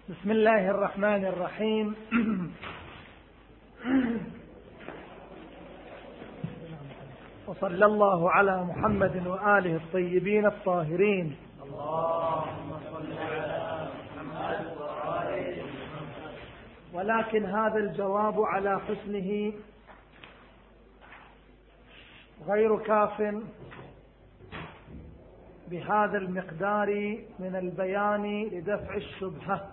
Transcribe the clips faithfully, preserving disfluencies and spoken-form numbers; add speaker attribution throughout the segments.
Speaker 1: بسم الله الرحمن الرحيم. وصلى الله على محمد وآله الطيبين الطاهرين.
Speaker 2: اللهم صل على محمد وآله.
Speaker 1: ولكن هذا الجواب على حسنه غير كاف بهذا المقدار من البيان لدفع الشبهة،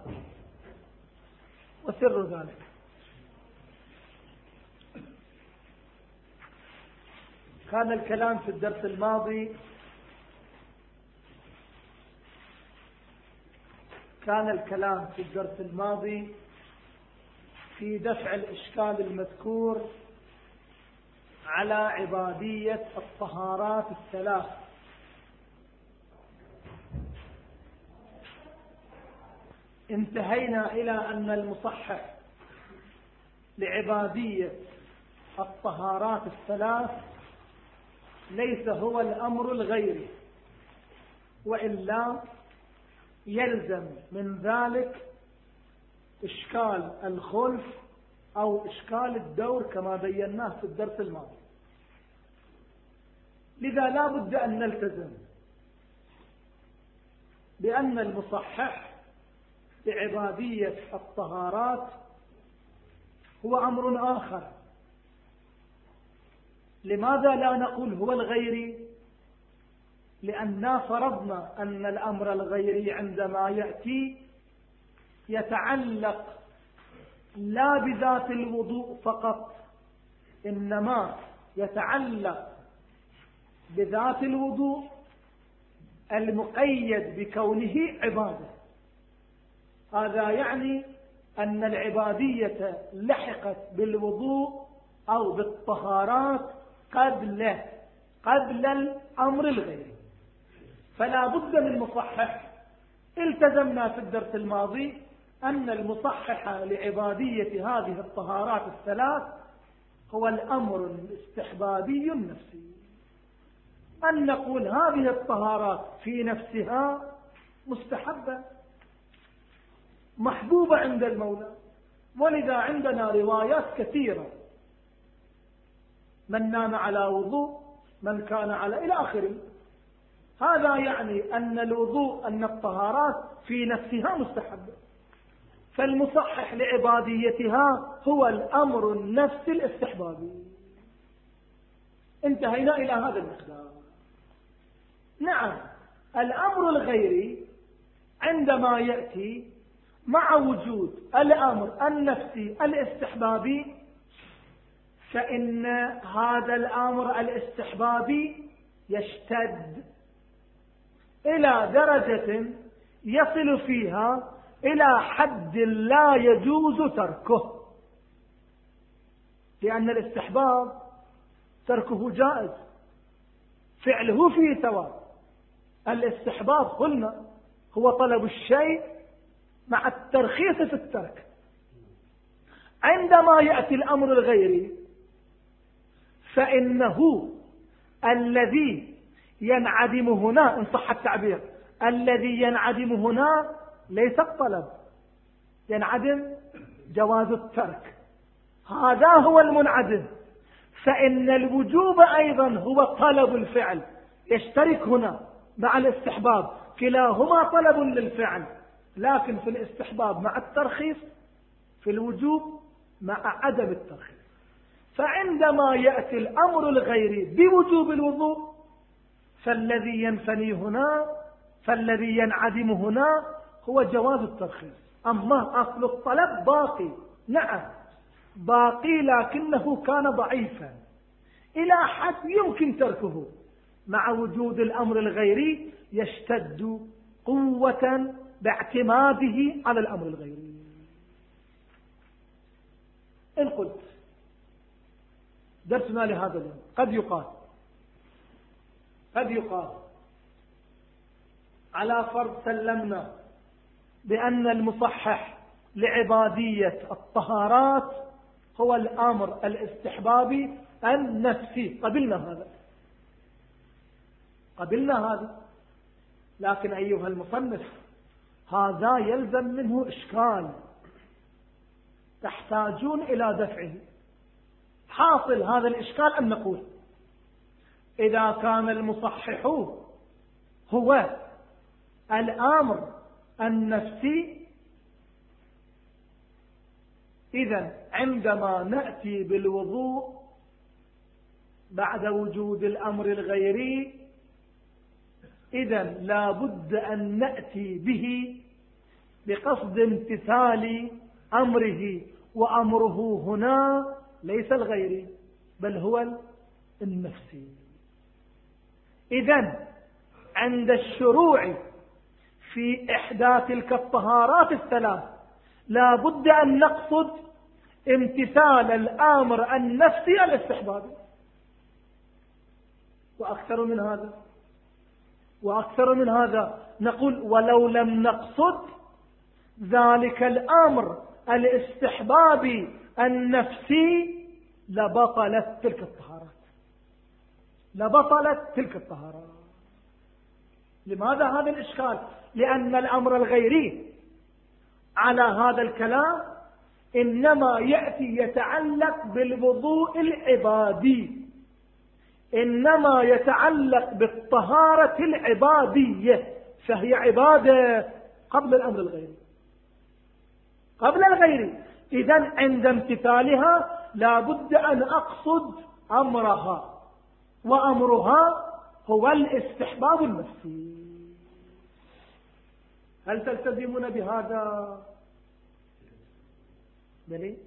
Speaker 1: وسر ذلك كان الكلام في الدرس الماضي كان الكلام في الدرس الماضي في دفع الإشكال المذكور على عبادية الطهارات الثلاث. انتهينا إلى أن المصحح لعبادية الطهارات الثلاث ليس هو الأمر الغيري، وإلا يلزم من ذلك إشكال الخلف أو إشكال الدور كما بيناه في الدرس الماضي. لذا لا بد أن نلتزم بأن المصحح لعبادية الطهارات هو أمر آخر. لماذا لا نقول هو الغيري؟ لأننا فرضنا أن الأمر الغيري عندما يأتي يتعلق لا بذات الوضوء فقط، إنما يتعلق بذات الوضوء المقيد بكونه عبادة. هذا يعني أن العبادية لحقت بالوضوء أو بالطهارات قبل قبل الأمر الغيري. فلا بد من مصحح. التزمنا في الدرس الماضي أن المصحح لعبادية هذه الطهارات الثلاث هو الأمر الاستحبابي النفسي، أن نقول هذه الطهارات في نفسها مستحبة محبوبة عند المولى. ولذا عندنا روايات كثيرة: من نام على وضوء، من كان على إلى آخره. هذا يعني أن الوضوء أن الطهارات في نفسها مستحبة، فالمصحح لعباديتها هو الأمر النفسي الاستحبابي. انتهينا إلى هذا المقدار. نعم، الأمر الغيري عندما يأتي مع وجود الأمر النفسي الاستحبابي، فإن هذا الأمر الاستحبابي يشتد إلى درجة يصل فيها إلى حد لا يجوز تركه، لأن الاستحباب تركه جائز، فعله فيه ثواب. الاستحباب قلنا هو طلب الشيء مع الترخيص في الترك. عندما يأتي الأمر الغيري فإنه الذي ينعدم هنا، إن صح التعبير، الذي ينعدم هنا ليس الطلب، ينعدم جواز الترك، هذا هو المنعدم. فإن الوجوب أيضا هو طلب الفعل، يشترك هنا مع الاستحباب، كلاهما طلب للفعل، لكن في الاستحباب مع الترخيص، في الوجوب مع عدم الترخيص. فعندما يأتي الأمر الغيري بوجوب الوضوء فالذي ينفني هنا فالذي ينعدم هنا هو جواز الترخيص. أما أصل الطلب باقي، نعم باقي، لكنه كان ضعيفا إلى حد يمكن تركه. مع وجود الأمر الغيري يشتد قوة باعتماده على الأمر الغيري. إن قلت درسنا لهذا اليوم قد يقال قد يقال على فرض سلمنا بأن المصحح لعبادية الطهارات هو الأمر الاستحبابي النفسي، قبلنا هذا قبلنا هذا لكن أيها المصنف هذا يلزم منه إشكال تحتاجون إلى دفعه. حاصل هذا الإشكال أن نقول إذا كان المصحح هو الأمر النفسي، إذن عندما نأتي بالوضوء بعد وجود الأمر الغيري، إذن لا بد أن نأتي به بقصد امتثال أمره، وأمره هنا ليس الغيري بل هو النفسي. إذن عند الشروع في إحدى تلك الطهارات الثلاث لا بد أن نقصد امتثال الآمر النفسي الاستحبابي. وأكثر من هذا وأكثر من هذا نقول ولو لم نقصد ذلك الأمر الاستحبابي النفسي لبطلت تلك الطهارات لبطلت تلك الطهارات. لماذا هذا الإشكال؟ لأن الأمر الغيري على هذا الكلام إنما يأتي يتعلق بالوضوء العبادي، إنما يتعلق بالطهارة العبادية، فهي عبادة قبل الأمر الغيري قبل الغيري. إذن عند امتثالها لا بد أن أقصد أمرها، وأمرها هو الاستحباب النفسي. هل تلتزمون بهذا؟ بلي.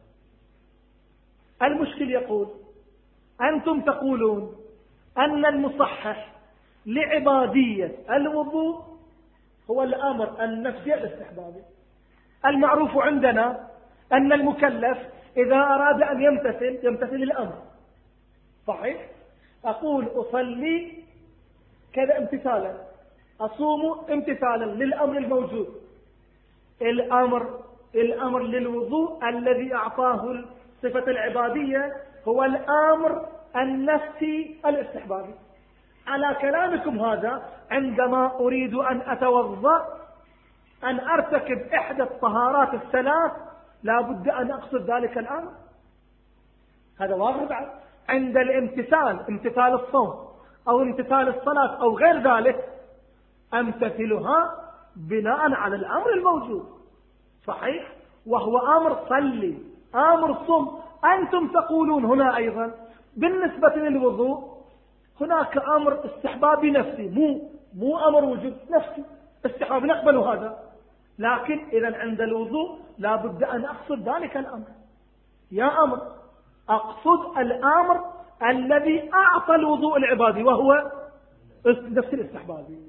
Speaker 1: المشكل يقول أنتم تقولون أن المصحح لعبادية الوضوء هو الأمر النفسي الاستحبابي. المعروف عندنا أن المكلف إذا أراد أن يمتثل يمتثل الأمر، صحيح؟ أقول أصلي كذا امتثالا، أصوم امتثالا للأمر الموجود. الأمر الأمر للوضوء الذي أعطاه صفة العبادية هو الأمر النفسي الاستحبابي. على كلامكم هذا عندما أريد أن أتوضأ أن أرتكب إحدى الطهارات الثلاث لا بد أن أقصد ذلك الأمر. هذا واضح بعد. عند الامتثال، امتثال الصوم أو امتثال الصلاة أو غير ذلك، أمتثلها بناء على الأمر الموجود، صحيح؟ وهو أمر صلي، أمر صم. أنتم تقولون هنا أيضا بالنسبة للوضوء هناك أمر استحبابي نفسي، مو مو أمر وجود نفسي استحبابي، نقبل هذا. لكن إذا عند الوضوء لا بد أن أقصد ذلك الأمر. يا أمر أقصد الأمر الذي أعطى الوضوء العبادي وهو نفس الاستحبابي.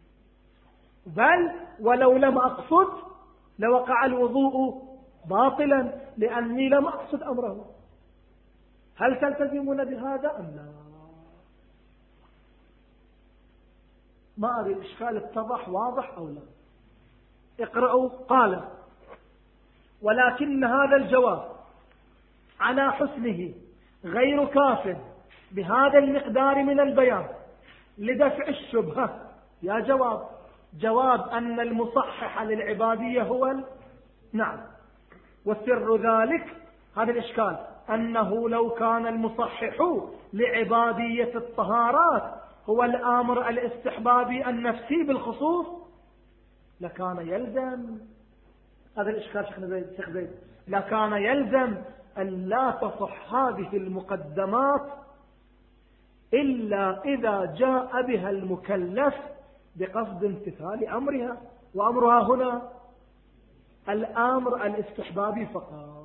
Speaker 1: بل ولو لم أقصد لوقع الوضوء باطلا لأني لم أقصد أمره. هل تلتزمون بهذا أم لا؟ ما أدري الإشكال اتضح واضح أو لا. اقرأوا. قال ولكن هذا الجواب على حسنه غير كاف بهذا المقدار من البيان لدفع الشبهة. يا جواب جواب أن المصحح للعبادية هو ال... نعم. وسر ذلك هذا الإشكال أنه لو كان المصحح لعبادية الطهارات هو الآمر الاستحبابي النفسي بالخصوص لكان يلزم، هذا الإشكال شيخ زيد، لكان يلزم أن لا تصح هذه المقدمات إلا إذا جاء بها المكلف بقصد امتثال أمرها، وأمرها هنا الأمر الاستحبابي فقط.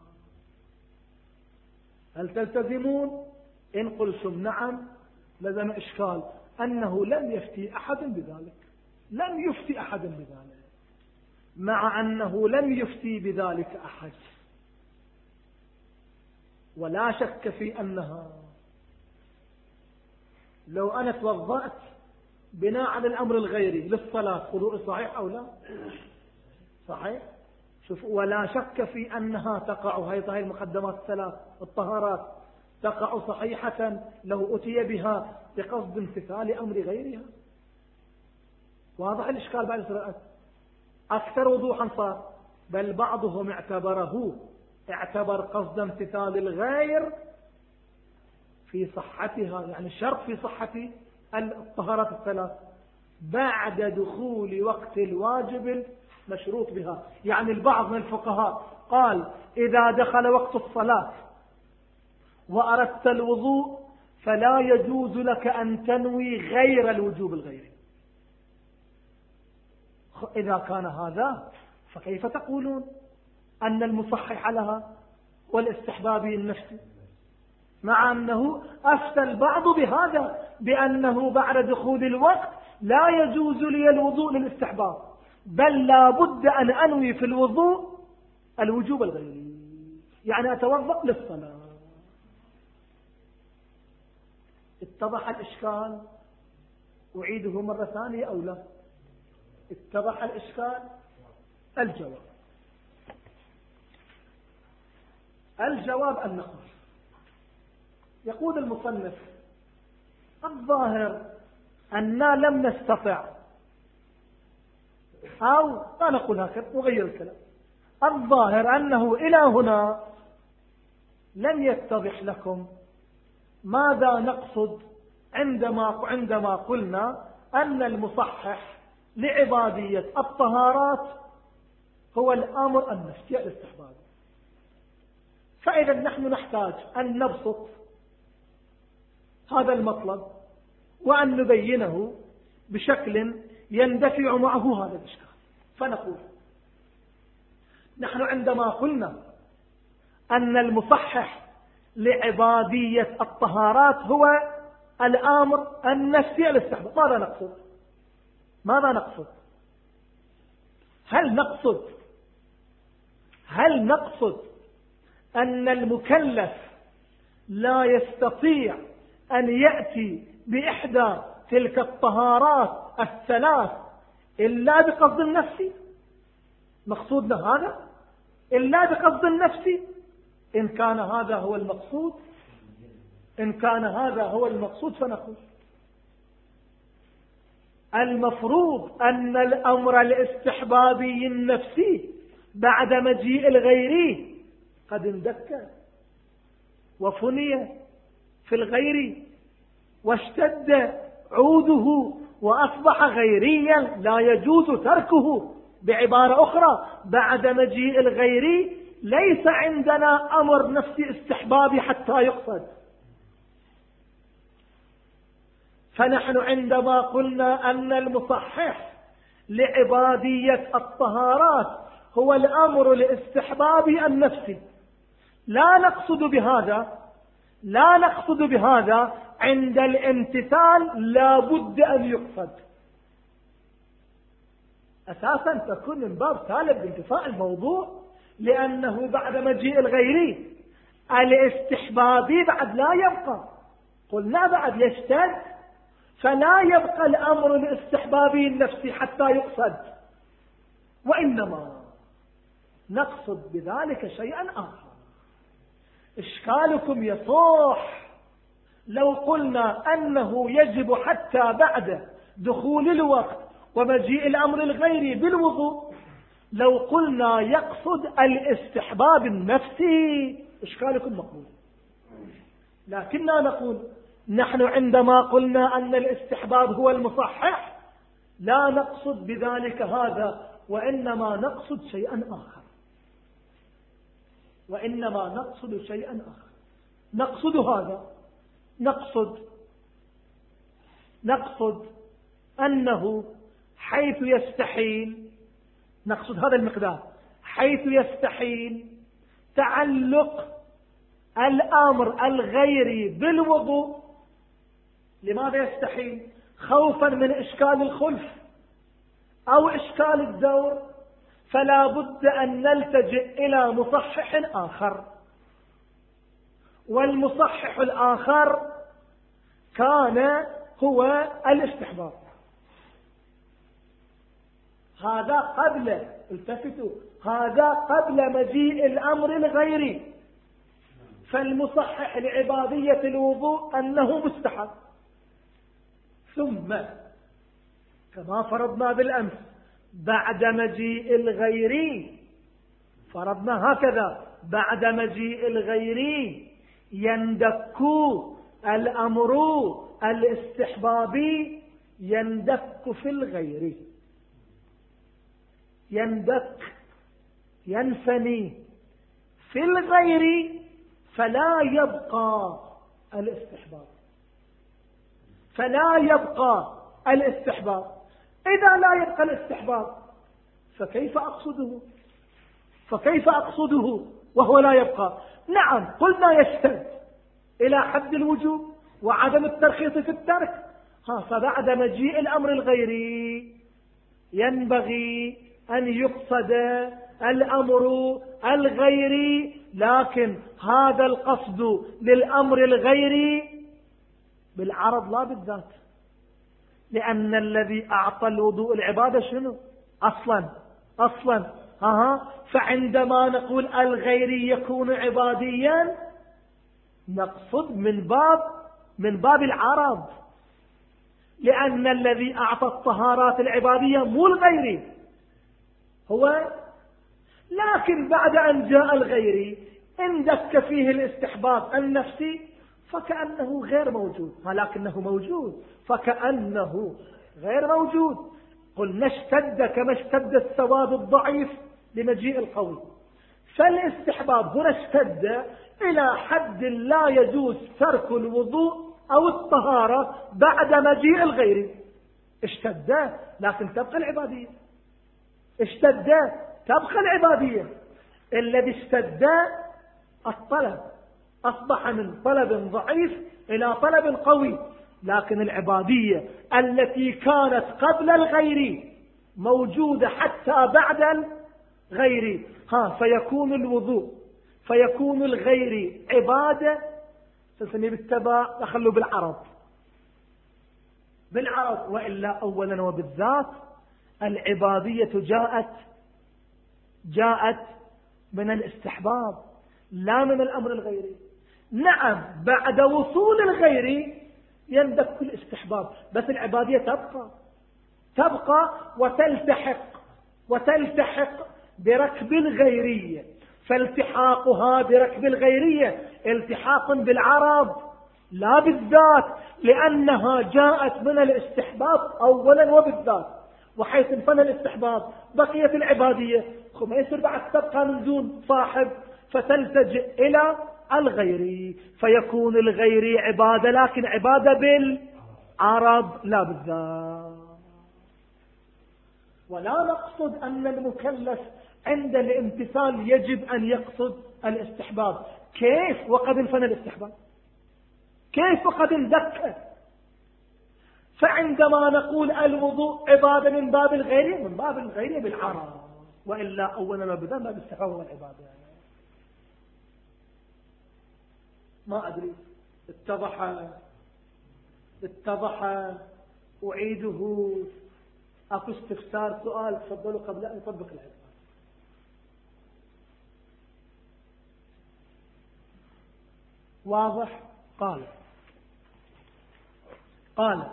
Speaker 1: هل تلتزمون؟ إن قلتم نعم لزم إشكال أنه لم يفتي أحد بذلك، لم يفتي أحد بذلك، مع أنه لم يفتي بذلك أحد. ولا شك في أنها لو أنا توضأت بناء على الأمر الغيري للصلاة وضوء صحيح أو لا؟ صحيح. شوف، ولا شك في أنها تقع هذه المقدمات الثلاث الطهارات تقع صحيحة لو أتي بها بقصد امتثال أمر غيرها. واضح الإشكال بعد سرعة؟ أكثر وضوحا صار. بل بعضهم اعتبره اعتبر قصد امتثال الغير في صحتها، يعني شرط في صحة الطهارات الثلاث بعد دخول وقت الواجب المشروط بها. يعني البعض من الفقهاء قال إذا دخل وقت الصلاة وأردت الوضوء فلا يجوز لك أن تنوي غير الوجوب الغيري. إذا كان هذا فكيف تقولون أن المصحح لها والاستحبابي النفسي، مع أنه أفتى البعض بهذا بأنه بعد دخول الوقت لا يجوز لي الوضوء للاستحباب، بل لا بد أن أنوي في الوضوء الوجوب الغيري، يعني أتوضأ للصلاة. اتضح الإشكال؟ أعيده مرة ثانية أو لا؟ اتضح الإشكال؟ الجواب الجواب أن نقول يقول المصنف الظاهر أننا لم نستطع، أو لا نقول هكذا نغير الكلام، الظاهر أنه إلى هنا لم يتضح لكم ماذا نقصد عندما عندما قلنا أن المصحح لعبادية الطهارات هو الأمر النفسي الاستحبابي. فإذا نحن نحتاج أن نبسط هذا المطلب وأن نبينه بشكل يندفع معه هذا الإشكال. فنقول نحن عندما قلنا أن المصحح لعبادية الطهارات هو الأمر النفسي الاستحبابي، ماذا نقصد؟ ماذا نقصد؟ هل نقصد هل نقصد أن المكلف لا يستطيع أن يأتي بإحدى تلك الطهارات الثلاث إلا بقصد النفسي؟ مقصودنا هذا؟ إلا بقصد النفسي؟ إن كان هذا هو المقصود إن كان هذا هو المقصود فنقول المفروض أن الأمر الاستحبابي النفسي بعد مجيء الغيري قد اندك وفني في الغير واشتد عوده وأصبح غيريا لا يجوز تركه. بعبارة أخرى بعد مجيء الغيري ليس عندنا أمر نفسي استحبابي حتى يقصد. فنحن عندما قلنا أن المصحح لعبادية الطهارات هو الأمر الاستحبابي النفسي، لا نقصد بهذا لا نقصد بهذا عند الامتثال لا بد أن يقصد. أساسا تكون من باب سالب بانتفاء الموضوع، لأنه بعد مجيء الغيري الاستحبابي بعد لا يبقى، قلنا بعد يشتد، فلا يبقى الأمر الاستحبابي النفسي حتى يقصد، وإنما نقصد بذلك شيئا آخر. إشكالكم يصح لو قلنا أنه يجب حتى بعد دخول الوقت ومجيء الأمر الغيري بالوضوء، لو قلنا يقصد الاستحباب النفسي إشكالكم مقبول. لكننا نقول نحن عندما قلنا أن الاستحباب هو المصحح لا نقصد بذلك هذا، وإنما نقصد شيئا آخر وإنما نقصد شيئا آخر نقصد هذا نقصد نقصد أنه حيث يستحيل نقصد هذا المقدار حيث يستحيل تعلق الأمر الغيري بالوضوء. لماذا يستحيل؟ خوفا من إشكال الخلف أو إشكال الدور، فلا بد أن نلتجئ إلى مصحح آخر، والمصحح الآخر كان هو الاستحباب. هذا قبل التفتوا هذا قبل مجيء الأمر الغيري. فالمصحح لعبادية الوضوء أنه مستحب، ثم كما فرضنا بالأمس بعد مجيء الغير، فرضنا هكذا، بعد مجيء الغير يندك الأمر الاستحبابي، يندك في الغير، يندك ينفني في الغير، فلا يبقى الاستحباب، فلا يبقى الاستحباب. إذا لا يبقى الاستحباب فكيف أقصده فكيف أقصده وهو لا يبقى؟ نعم قلنا يشتد إلى حد الوجوب وعدم الترخيص في الترك، ها فبعد مجيء الأمر الغيري ينبغي أن يقصد الأمر الغيري، لكن هذا القصد للأمر الغيري بالعرض لا بالذات، لأن الذي أعطى الوضوء العبادة شنو أصلا أصلا ها فعندما نقول الغيري يكون عباديا نقصد من باب من باب العرض، لأن الذي أعطى الطهارات العبادية مو الغيري هو، لكن بعد أن جاء الغيري اندك فيه الاستحباب النفسي فكأنه غير موجود، ولكنه موجود فكأنه غير موجود. قلنا اشتد كما اشتد السواد الضعيف لمجيء القوي، فالاستحباب هنا اشتد إلى حد لا يجوز ترك الوضوء أو الطهارة بعد مجيء الغير. اشتد لكن تبقى العبادية، اشتد تبقى العبادية. الذي اشتد الطلب، أصبح من طلب ضعيف إلى طلب قوي، لكن العبادية التي كانت قبل الغير موجودة حتى بعد الغير، ها فيكون الوضوء فيكون الغير عبادة، تسمي بالتبع دخلوا بالعرض بالعرض وإلا أولا وبالذات العبادية جاءت جاءت من الاستحباب لا من الأمر الغيري. نعم بعد وصول الغير يندك الاستحباب، بس العبادية تبقى تبقى وتلتحق وتلتحق بركب الغيرية، فالتحاقها بركب الغيرية التحاق بالعرض لا بالذات، لأنها جاءت من الاستحباب أولا وبالذات، وحيث انفنى الاستحباب بقيت العبادية، ما يصير بعد تبقى من دون صاحب فتلتجئ إلى الغيري، فيكون الغيري عبادة لكن عبادة بالعرض لا بالذات. ولا نقصد أن المكلف عند الامتثال يجب أن يقصد الاستحباب. كيف وقد انفنى الاستحباب؟ كيف وقد اندك؟ فعندما نقول الوضوء عبادة من باب الغيري من باب الغيري بالعرض، وإلا أولا ما بدأ باب الاستحباب والعبادة. ما أدري اتضح اتضح أعيده. أكو استفسار سؤال تفضلوا قبل أن نطبق العبادة. واضح؟ قال قال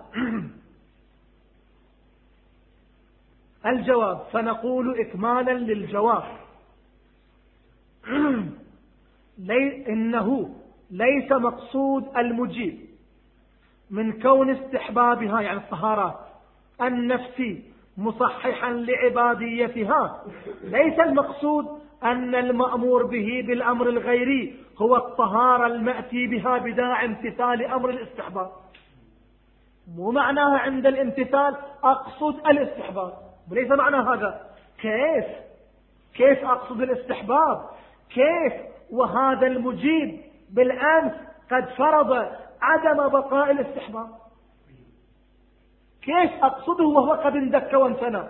Speaker 1: الجواب، فنقول إكمالا للجواب لي إنه ليس مقصود المجيب من كون استحبابها يعني الطهارات النفسي مصححا لعباديتها، ليس المقصود أن المأمور به بالأمر الغيري هو الطهارة المأتي بها بداعي امتثال أمر الاستحباب. مو معناها عند الامتثال أقصد الاستحباب، وليس معنى هذا. كيف كيف أقصد الاستحباب؟ كيف وهذا المجيب بالأمس قد فرض عدم بقاء الاستحباب؟ كيف أقصده وهو قد اندك وانفنى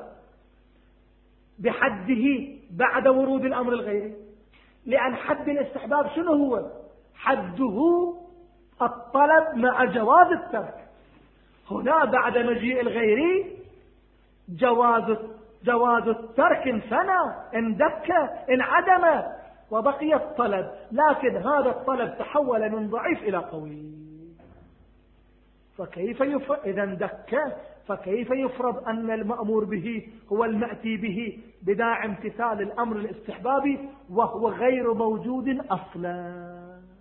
Speaker 1: بحده بعد ورود الأمر الغيري؟ لأن حد الاستحباب شنو هو؟ حده الطلب مع جواز الترك. هنا بعد مجيء الغيري جواز جواز الترك انفنى اندك انعدم وبقي الطلب، لكن هذا الطلب تحول من ضعيف إلى قوي. فكيف يفرض إذا دك فكيف يفرض أن المأمور به هو المأتي به بداعي امتثال الأمر الاستحبابي وهو غير موجود أصلا؟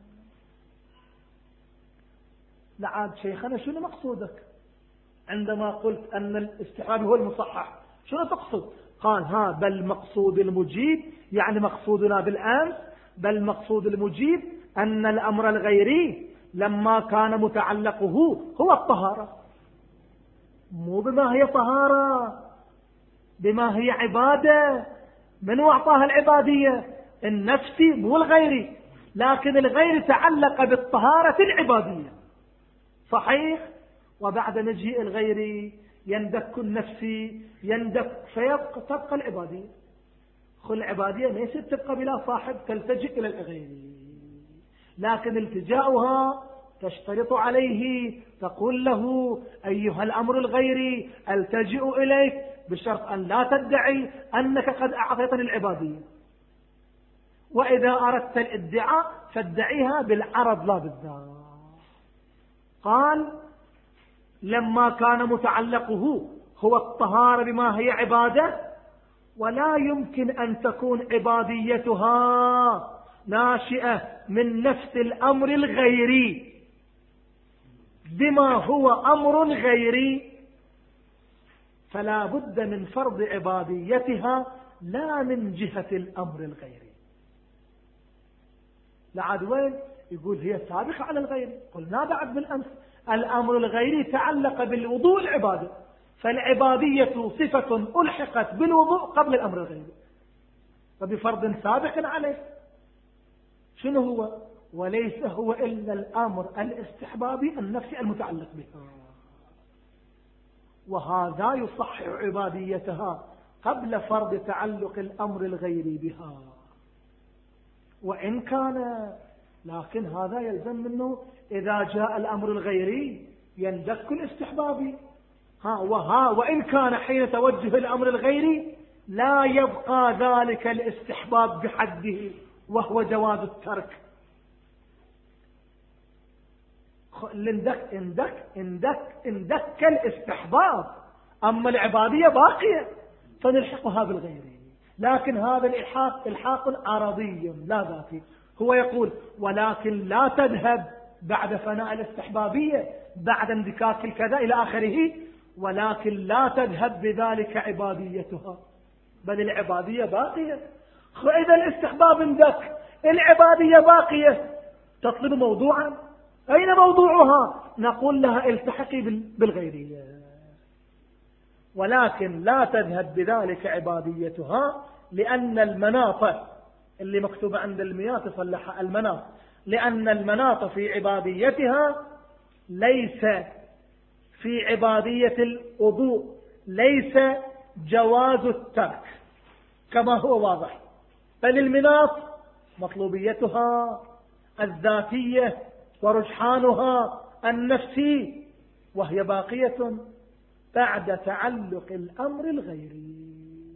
Speaker 1: لعاد شيخنا شنو مقصودك عندما قلت أن الاستحباب هو المصحح؟ شنو تقصد؟ قال ها بل مقصود المجيب، يعني مقصودنا بالأمس، بل مقصود المجيب أن الأمر الغيري لما كان متعلقه هو الطهارة، مو بما هي طهارة، بما هي عبادة. من أعطاها العبادية؟ النفسي مو الغيري، لكن الغير تعلق بالطهارة العبادية، صحيح؟ وبعد مجيء الغير يندك النفسي، يندك فيبقى تبقى العبادية. خل العبادية ما يصير تبقى بلا صاحب، تلتجئ إلى الغير، لكن التجاؤها تشترط عليه، تقول له أيها الأمر الغيري التجئ إليك بشرط أن لا تدعي أنك قد أعطيتني العبادية، وإذا أردت الادعاء فادعيها بالعرض لا بالذات. قال لما كان متعلقه هو الطهارة بما هي عبادة، ولا يمكن أن تكون عباديتها ناشئة من نفس الأمر الغيري بما هو أمر غيري، فلا بد من فرض عباديتها لا من جهة الأمر الغيري. لعد وين يقول هي سابقة على الغير؟ قلنا بعد بالأمس الأمر الغيري تعلق بالوضوء العبادة، فالعبادية صفة ألحقت بالوضوء قبل الأمر الغيري وبفرض سابق عليه. شنو هو؟ وليس هو إلا الأمر الاستحبابي النفسي المتعلق بها، وهذا يصحح عباديتها قبل فرض تعلق الأمر الغيري بها. وإن كان لكن هذا يلزم منه إذا جاء الأمر الغيري يندك الاستحبابي، ها وها وإن كان حين توجه الأمر الغيري لا يبقى ذلك الاستحباب بحده وهو جواز الترك. اندك اندك اندك اندك الاستحباب، أما العبادية باقية فنلحقها بالغيري، لكن هذا الإلحاق إلحاق عرضي لا ذاتي. هو يقول ولكن لا تذهب بعد فناء الاستحبابية بعد اندكاك الكذا إلى آخره، ولكن لا تذهب بذلك عباديتها، بل العبادية باقية. إذا الاستحباب اندك، العبادية باقية، تطلب موضوعا، أين موضوعها؟ نقول لها التحقي بالغيرية، ولكن لا تذهب بذلك عباديتها، لأن المناط اللي مكتوبة عند المياه تصلحها المناط، لأن المناط في عباديتها ليس في عبادية الوضوء ليس جواز الترك كما هو واضح، بل المناط مطلوبيتها الذاتية ورجحانها النفسي، وهي باقية بعد تعلق الأمر الغيري.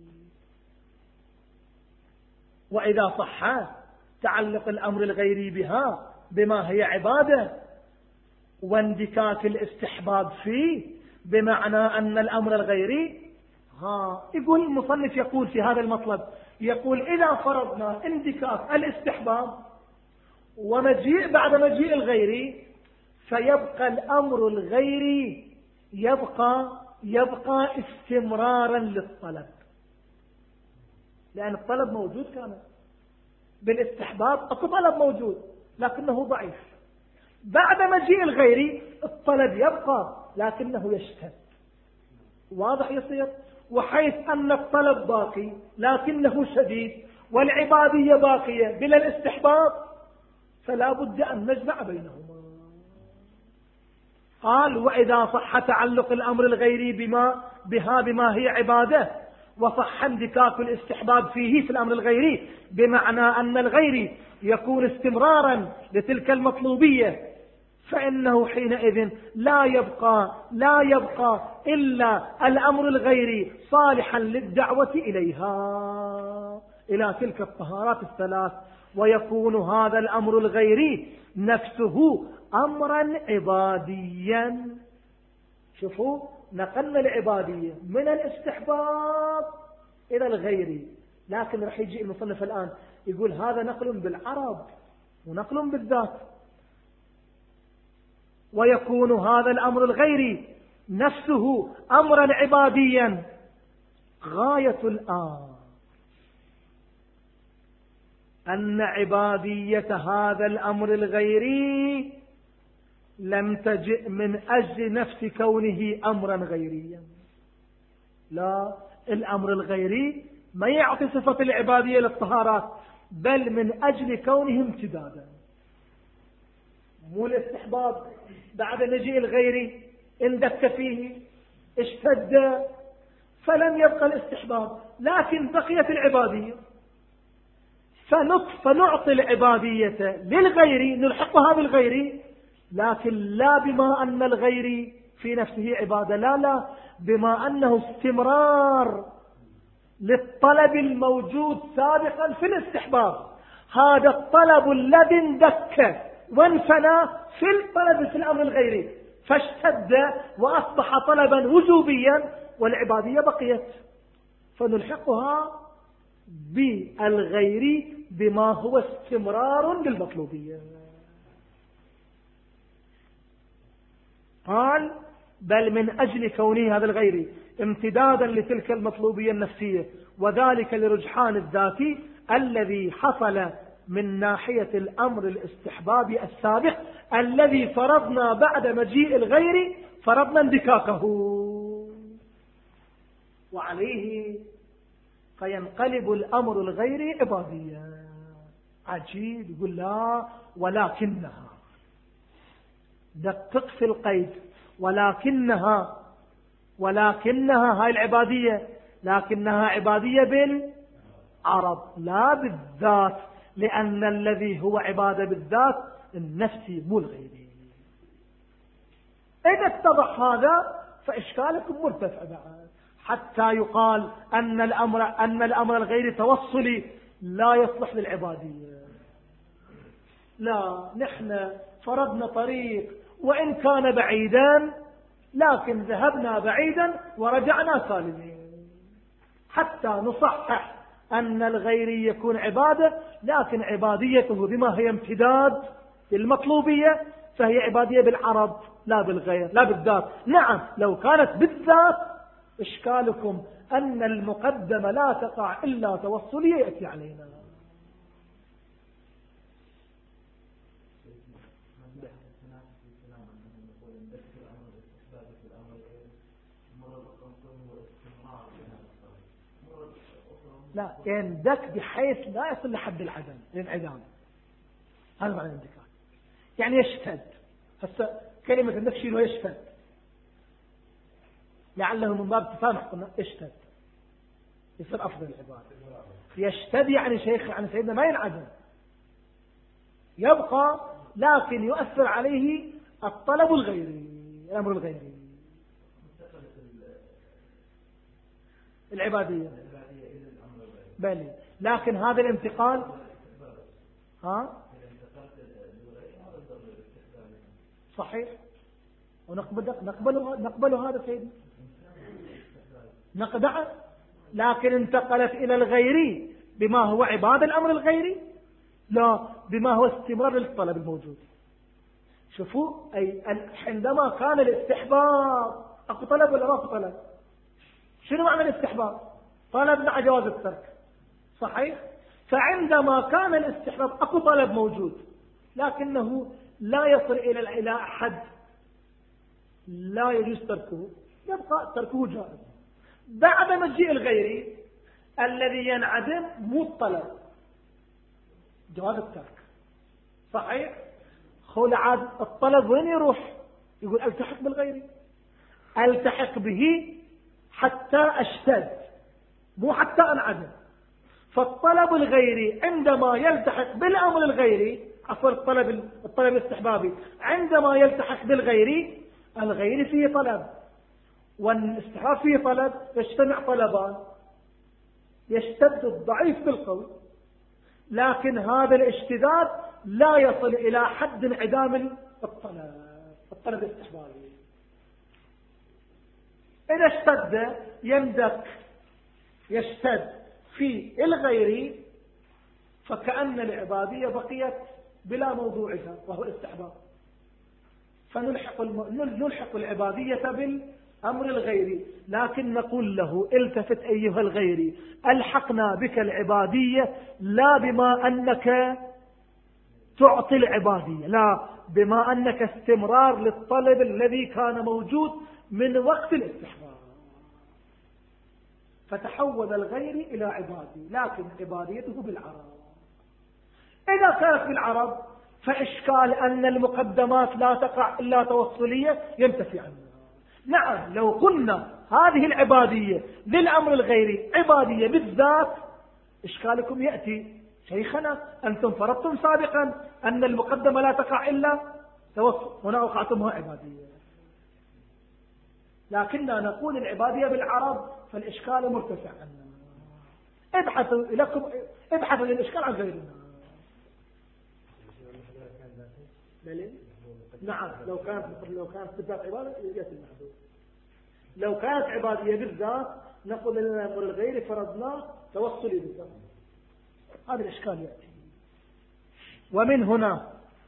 Speaker 1: وإذا صح تعلق الأمر الغيري بها بما هي عبادة واندكاك الاستحباب فيه بمعنى أن الأمر الغيري ها يقول المصنف يقول في هذا المطلب، يقول إذا فرضنا اندكاك الاستحباب ومجيء بعد مجيء الغيري فيبقى الأمر الغيري يبقى يبقى استمرارا للطلب، لأن الطلب موجود كان بالاستحباب، الطلب موجود لكنه ضعيف. بعد مجيء الغيري الطلب يبقى لكنه يشتد، واضح يصير. وحيث أن الطلب باقي لكنه شديد والعبادية باقية بلا الاستحباب فلا بد أن نجمع بينهما. قال وإذا صح تعلق الأمر الغيري بما بها بما هي عبادة وصح اندكاك الاستحباب فيه في الأمر الغيري بمعنى أن الغيري يكون استمرارا لتلك المطلوبية، فإنه حينئذ لا يبقى لا يبقى إلا الأمر الغيري صالحا للدعوة إليها إلى تلك الطهارات الثلاث، ويكون هذا الأمر الغيري نفسه أمرا عباديا شوفوا، نقلنا العبادية من الاستحباب إلى الغيري، لكن رح يجي المصنف الآن يقول هذا نقل بالعرب ونقل بالذات، ويكون هذا الأمر الغيري نفسه أمرا عباديا. غاية الآن أن عبادية هذا الأمر الغيري لم تجئ من أجل نفس كونه أمرا غيريا، لا، الأمر الغيري ما يعطي صفة العبادية للطهارات، بل من أجل كونه امتدادا. مو الاستحباب بعد مجيء الغيري اندك فيه اشتد فلم يبقى الاستحباب، لكن بقيت العبادية، فنعطي العبادية للغير، نلحقها بالغير، لكن لا بما أن الغير في نفسه عبادة، لا لا، بما أنه استمرار للطلب الموجود سابقا في الاستحباب. هذا الطلب الذي اندك وانفنى في الطلب في الأمر الغيري، فاشتد وأصبح طلبا وجوبيا، والعبادية بقيت، فنلحقها بالغير بما هو استمرار للمطلوبية. قال بل من أجل كونه هذا الغير امتدادا لتلك المطلوبية النفسية، وذلك لرجحان الذاتي الذي حصل من ناحية الأمر الاستحبابي السابق الذي فرضنا بعد مجيء الغير فرضنا اندكاكه، وعليه فينقلب الأمر الغير عبادية. عجيب، يقول لا ولكنها، دقق في القيد، ولكنها ولكنها هاي العبادية، لكنها عبادية بالعرض لا بالذات، لأن الذي هو عبادة بالذات النفسي مو الغيري. إذا اتضح هذا فإشكالكم مرتفع بعد، حتى يقال أن الأمر أن الأمر الغير توصلي لا يصلح للعبادية. لا، نحن فرضنا طريق وإن كان بعيدا، لكن ذهبنا بعيدا ورجعنا سالمين، حتى نصحح أن الغير يكون عبادة، لكن عباديته بما هي امتداد للمطلوبية فهي عبادية بالعرض لا بالغير لا بالذات. نعم، لو كانت بالذات إشكالكم أن المقدمة لا تقع إلا توصلية يأتي علينا. لا، يندك بحيث لا يصل لحد العدم الانعدام، هذا معنى الاندكاك، يعني يشتد. هسه كلمة الندك شيله يشتد، لعله من باب تسامح قلنا اشتد يصير أفضل العبادة. يشتد يعني شيخ يعني سيدنا ما ينعدم، يبقى، لكن يؤثر عليه الطلب الغيري، الأمر الغيري، العبادية. بلي، لكن هذا الانتقال ها صحيح، ونقبل نقبله نقبله هذا سيدنا نقدعه، لكن انتقلت إلى الغيري بما هو عبادة الأمر الغيري، لا بما هو استمرار للطلب الموجود. شوفوا، أي عندما كان الاستحباب أكو طلب ولا ما أكو طلب؟ شنو معنى الاستحباب؟ طلب مع جواز الترك، صحيح؟ فعندما كان الاستحباب أكو طلب موجود لكنه لا يصل إلى إلى حد لا يجوز تركه، يبقى تركه جائز. بعد مجيء الغيري الذي ينعدم مو الطلب، جواز الترك، صحيح؟ خول عاد الطلب وين يروح؟ يقول التحق بالغيري، التحق به حتى اشتد، مو حتى انعدم. فالطلب الغيري عندما يلتحق بالامر الغيري، عفوا الطلب الطلب الاستحبابي عندما يلتحق بالغيري، الغيري فيه طلب والاستحباب فيه طلب، يجتمع طلبان، يشتد الضعيف بالقوي، لكن هذا الاشتداد لا يصل إلى حد انعدام الطلب الطلب الاستحبابي. إذا اشتد يندك يشتد في الغير، فكأن العبادية بقيت بلا موضوعها وهو الاستحباب، فنلحق الم... نلحق العبادية بالأمر الغيري. لكن نقول له التفت أيها الغيري، ألحقنا بك العبادية لا بما أنك تعطي العبادية، لا، بما أنك استمرار للطلب الذي كان موجود من وقت الاستحباب، فتحول الغير إلى عبادي، لكن عباديته بالعرب. إذا كانت بالعرب فإشكال أن المقدمات لا تقع إلا توصلية ينتفي عنها. نعم، لو قلنا هذه العبادية للأمر الغيري عبادية بالذات، إشكالكم يأتي شيخنا أنتم فرضتم سابقا أن المقدمة لا تقع إلا توصل، هنا أوقعتمها عبادية، لكننا نقول العبادية بالعرب، فالإشكال مرتفع عنا. ابحثوا لكم ابحثوا للإشكال عن غيرنا. نعم، لو كانت لو كانت بالذات عبادة يأتي المحدود. لو كانت عبادية بالذات نقول لنا الأمر الغيري فرضناه توصلي بالذات، هذا الإشكال يأتي. ومن هنا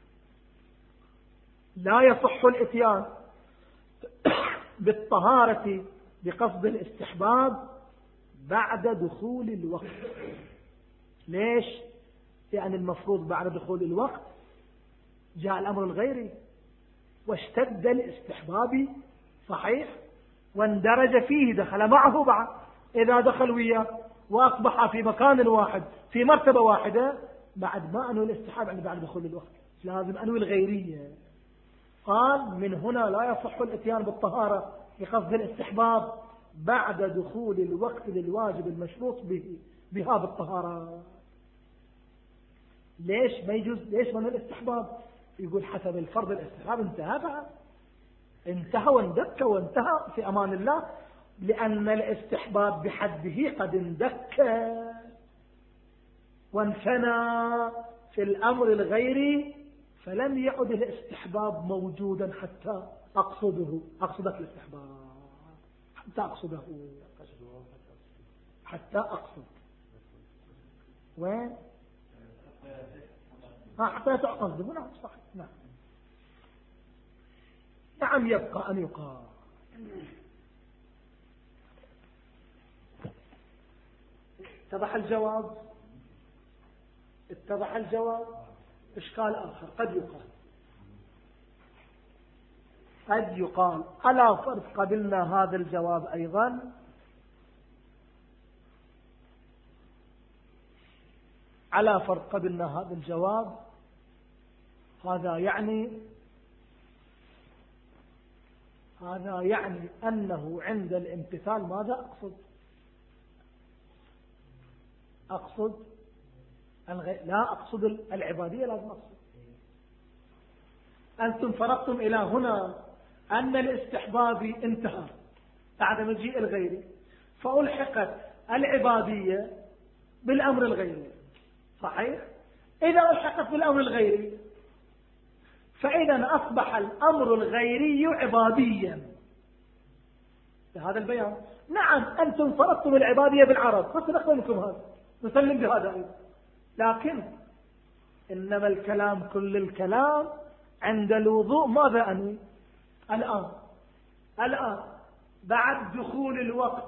Speaker 1: لا يصح الإتيان بالطهارة بقصد الاستحباب بعد دخول الوقت. ليش؟ يعني المفروض بعد دخول الوقت جاء الأمر الغيري واشتد الاستحباب، صحيح، واندرج فيه، دخل معه بعد. إذا دخل وياه وأصبح في مكان واحد في مرتبة واحدة، بعد ما أنوي الاستحباب يعني بعد دخول الوقت، لازم أنوي الغيرية. قال من هنا لا يصح الاتيان بالطهارة بقصد الاستحباب بعد دخول الوقت للواجب المشروط به بها بالطهارة. ليش ما يجوز؟ ليش من الاستحباب؟ يقول حسب الفرض الاستحباب انتهى بعد، انتهى واندك وانتهى في أمان الله، لأن الاستحباب بحده قد اندك وانفنى في الأمر الغيري، فلم يعد الاستحباب موجودا حتى أقصده. أقصدك الاستحباب حتى أقصده، حتى أقصد وين ها حتى تقصده. نعم صحيح. نعم نعم يبقى أن يقال اتضح الجواب. اتضح الجواب. إشكال آخر قد يقال قد يقال على فرض قبلنا هذا الجواب أيضا، على فرض قبلنا هذا الجواب، هذا يعني هذا يعني أنه عند الامتثال ماذا أقصد؟ أقصد الغي... لا أقصد العبادية، لازم أقصد. أنتم فرضتم إلى هنا أن الاستحباب انتهى بعد مجيء الغيري، فألحقت العبادية بالأمر الغيري، صحيح؟ إذا ألحقت بالأمر الغيري فإذا أصبح الأمر الغيري عباديا بهذا البيان. نعم أنتم فرضتم العبادية بالعرب، بس نقبلكم هذا، نسلم بهذا أيضا، لكن إنما الكلام كل الكلام عند الوضوء ماذا أنوي؟ الآن الآن بعد دخول الوقت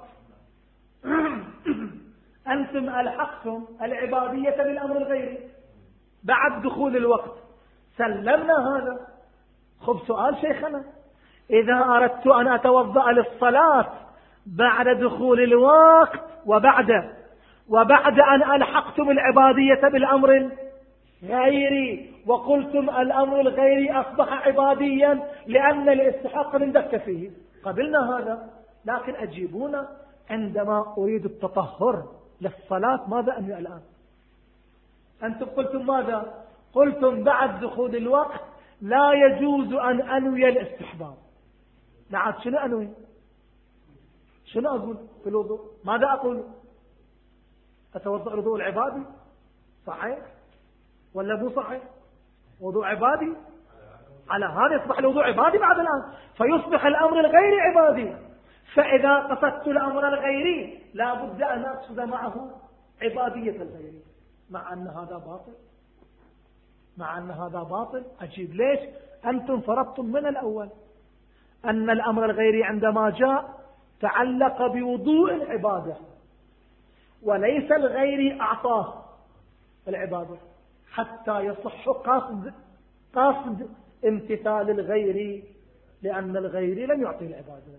Speaker 1: أنتم ألحقتم العبادية بالأمر الغيري بعد دخول الوقت، سلمنا هذا. خب سؤال شيخنا، إذا أردت أن أتوضأ للصلاة بعد دخول الوقت وبعد وبعد أن ألحقتم العبادية بالأمر الغيري وقلتم الأمر الغيري أصبح عباديا لأن الاستحقاق اندك فيه، قبلنا هذا، لكن أجيبونا عندما أريد التطهر للصلاة ماذا أنوي الآن؟ أنتم قلتم ماذا؟ قلتم بعد دخول الوقت لا يجوز أن أنوي الاستحباب. نعم شنو أنوي؟ شنو أقول في الوضوء؟ ماذا أقول؟ أتوضأ الوضوء العبادي، صحيح ولا مو صحيح؟ وضوء عبادي، على هذا يصبح الوضوء عبادي بعد الآن، فيصبح الأمر الغير عبادي. فإذا قصدت الأمر الغيري لا بد أن أقصد معه عبادية الغيري، مع أن هذا باطل، مع أن هذا باطل. أجيب ليش؟ أنتم فرضتم من الأول أن الأمر الغيري عندما جاء تعلق بوضوء العبادة، وليس الغيري أعطاه العبادة حتى يصح قصد قصد امتثال الغيري، لأن الغيري لم يعطي العبادة.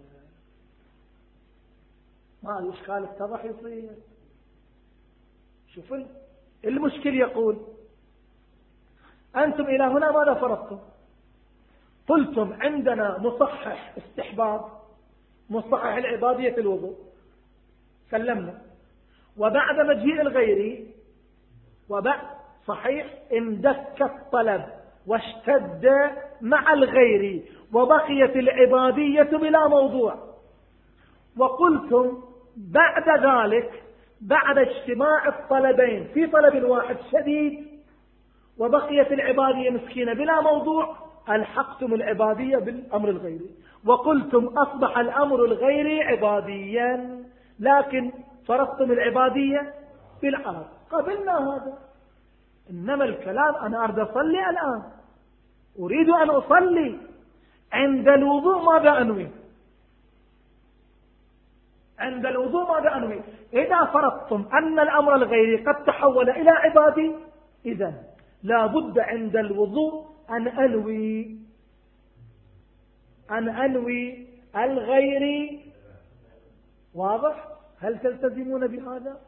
Speaker 1: ما الإشكال اتضح يصير. شوف المشكل. يقول أنتم إلى هنا ماذا فرضتم؟ قلتم عندنا مصحح استحباب، مصحح العبادية في الوضوء، سلمنا. وبعد مجيء الغيري وبعد صحيح اندك الطلب واشتد مع الغيري وبقيت العبادية بلا موضوع. وقلتم بعد ذلك بعد اجتماع الطلبين في طلب واحد شديد وبقيت العبادية مسكينة بلا موضوع، ألحقتم العبادية بالأمر الغيري وقلتم أصبح الأمر الغيري عباديا، لكن فرضتم العبادية بالعرض. قبلنا هذا. إنما الكلام أنا أريد أصلي الآن، أريد أن أصلي. عند الوضوء ماذا أنوي؟ عند الوضوء ماذا أنوي؟ إذا فرضتم أن الأمر الغيري قد تحول إلى عبادي، إذن لا بد عند الوضوء أن أنوي أن أنوي الغيري. واضح؟ هل تلتزمون بهذا؟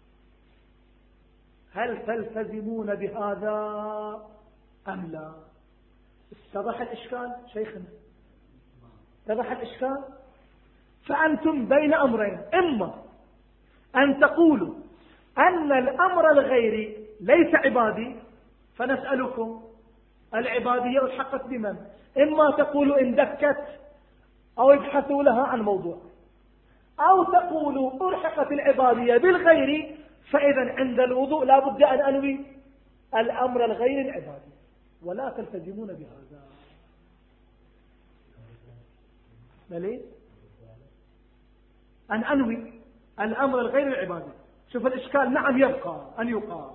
Speaker 1: هل تلتزمون بهذا أم لا؟ اتضح الإشكال شيخنا؟ اتضح الإشكال؟ فأنتم بين أمرين، إما أن تقولوا أن الأمر الغيري ليس عبادي فنسألكم العبادية ألحقت بمن؟ إما تقولوا إن دكت أو ابحثوا لها عن موضوع، أو تقولوا ألحقت العبادية بالغير، فإذا عند الوضوء لا بد أن أنوي الأمر الغير العبادي، ولا تلتزمون بهذا. بلي أن أنوي الأمر الغير العبادي. شوف الإشكال. نعم يبقى أن يقال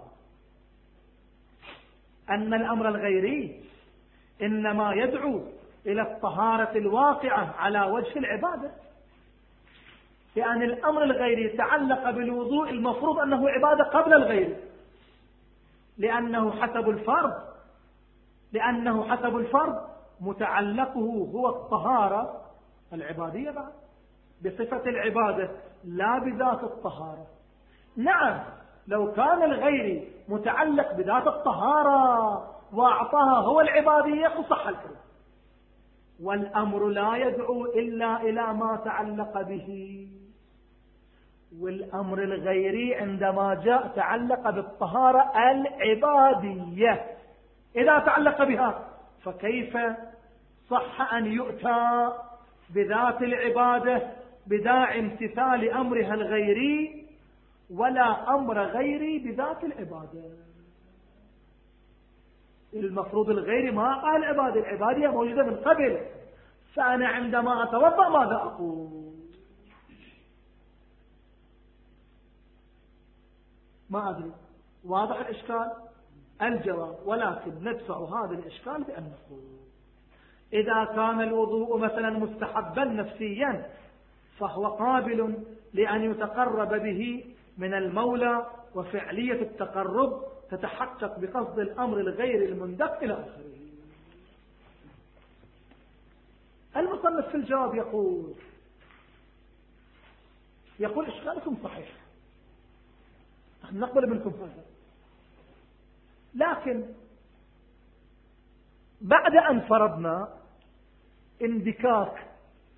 Speaker 1: أن الأمر الغيري إنما يدعو إلى الطهارة الواقعة على وجه العبادة، لأن الأمر الغيري تعلق بالوضوء المفروض أنه عبادة قبل الغير، لأنه حسب الفرض لأنه حسب الفرض متعلقه هو الطهارة العبادية بعد بصفة العبادة لا بذات الطهارة. نعم لو كان الغير متعلق بذات الطهارة وأعطاها هو العبادية فصح الكلام، والأمر لا يدعو إلا إلى ما تعلق به. والأمر الغيري عندما جاء تعلق بالطهارة العبادية، إذا تعلق بها فكيف صح أن يؤتى بذات العبادة بداعي امتثال أمرها الغيري ولا أمر غيري بذات العبادة؟ المفروض الغيري ما قال عبادة، العبادية موجودة من قبل، فأنا عندما أتوضأ ماذا أقول؟ ما أدري. واضح الإشكال؟ الجواب ولكن ندفع هذا الإشكال بأن نقول إذا كان الوضوء مثلا مستحبا نفسيا فهو قابل لأن يتقرب به من المولى، وفعلية التقرب تتحقق بقصد الأمر الغير المندق إلى آخره. المصنف في الجواب يقول يقول إشكالكم صحيح، نقبل منكم هذا، لكن بعد أن فرضنا اندكاك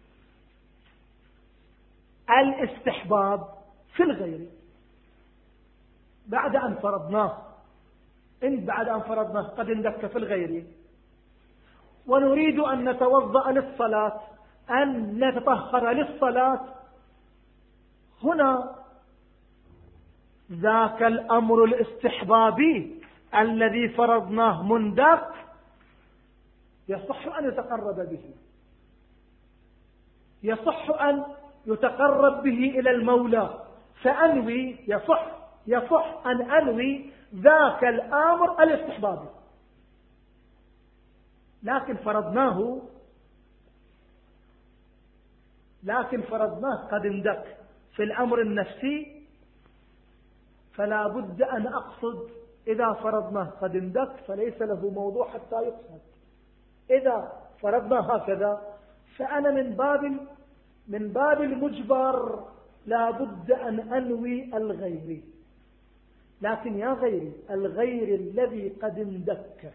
Speaker 1: الاستحباب في الغير، بعد أن فرضناه إن بعد أن فرضناه قد اندك في الغير، ونريد أن نتوضأ للصلاة، أن نتطهر للصلاة، هنا ذاك الأمر الاستحبابي الذي فرضناه مندك يصح أن يتقرب به، يصح أن يتقرب به إلى المولى، فأنوي يصح يصح أن أنوي ذاك الأمر الاستحبابي. لكن فرضناه لكن فرضناه قد اندك في الأمر النفسي، فلا بد أن أقصد إذا فرضناه قد اندك فليس له موضوع حتى يقصد. إذا فرضنا هكذا فأنا من باب من باب المجبر لا بد أن أنوي الغير. لكن يا غيري، الغير الذي قد اندك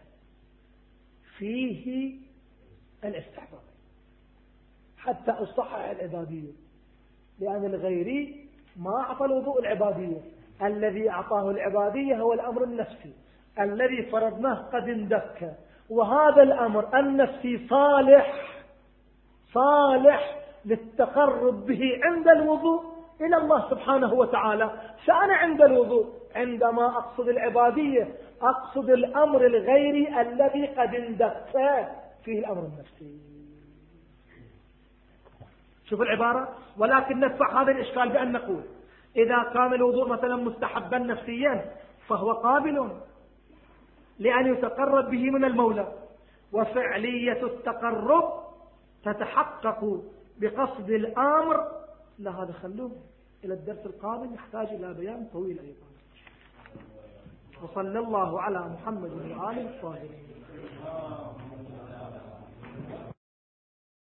Speaker 1: فيه الاستحباب حتى أصحح العبادية، لأن الغيري ما أعطى الوضوء العبادية، الذي أعطاه العبادية هو الأمر النفسي الذي فرضناه قد اندك، وهذا الأمر النفسي صالح صالح للتقرب به عند الوضوء إلى الله سبحانه وتعالى. فأنا عند الوضوء عندما أقصد العبادية أقصد الأمر الغيري الذي قد اندك فيه الأمر النفسي. شوف العبارة. ولكن ندفع هذا الإشكال بأن نقول إذا كان الوضوء مثلا مستحبا نفسيا فهو قابل لأن يتقرب به من المولى، وفعلية التقرب تتحقق بقصد الأمر. لا هذا خلوه إلى الدرس القادم، يحتاج إلى بيان طويل أيضا. وصلى الله على محمد وآله الطاهرين.